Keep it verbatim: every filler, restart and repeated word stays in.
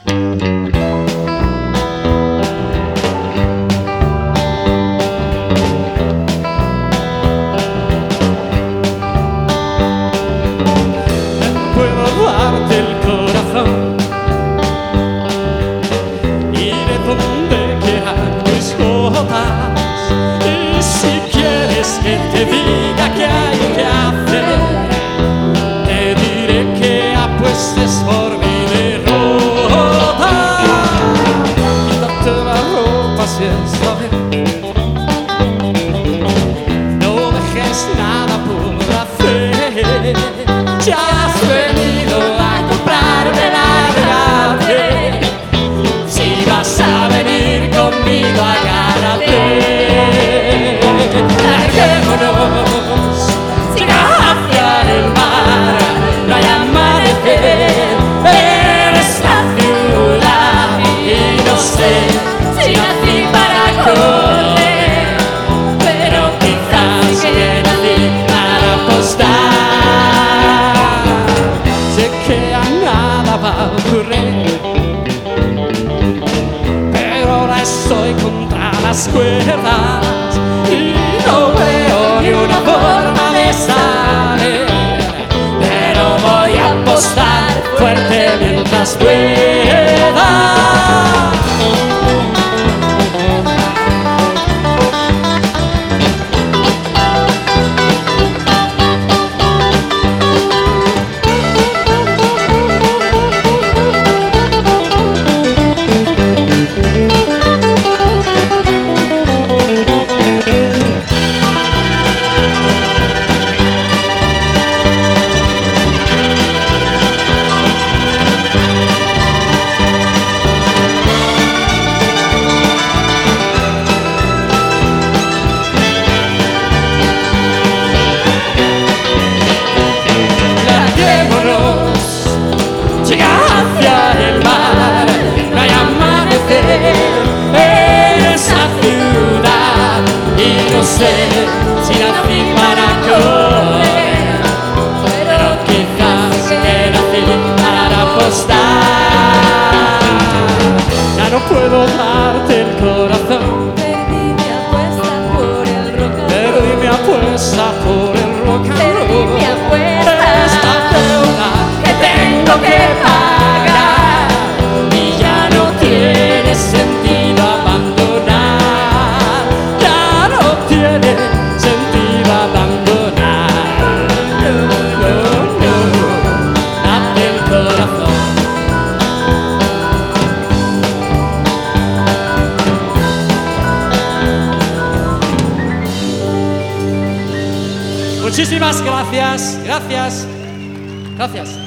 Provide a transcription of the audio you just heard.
Y si quieres que te diga qué hay que hacer, te diré que apuestes por mi derrota. Quítate la ropa si está bien, no dejes nada por hacer. Ya has venido a comprarme la grave, si vas a venir conmigo agárrate. Larguémonos sin hacia el mar, no hay amanecer en esta ciudad. Y no sé si nací para correr, pero quizás que nací para apostar. Sé que a nada va a ocurrir, pero ahora estoy contra las cuerdas y no veo ni una forma de salir, pero voy a apostar fuerte mientras pueda. Llega hacia el mar, no hay amanecer en esa ciudad. Y no sé si nací para correr, pero quizás que nací para apostar. Ya no puedo darte el corazón, Perdí mi apuesta por el rock and roll. perdí mi apuesta por el rock and roll. Perdí mi apuesta. Esta deuda que tengo que pagar, y ya no tiene sentido abandonar, ya no tiene sentido abandonar. No, no, no, date el corazón. Muchísimas gracias, gracias, gracias.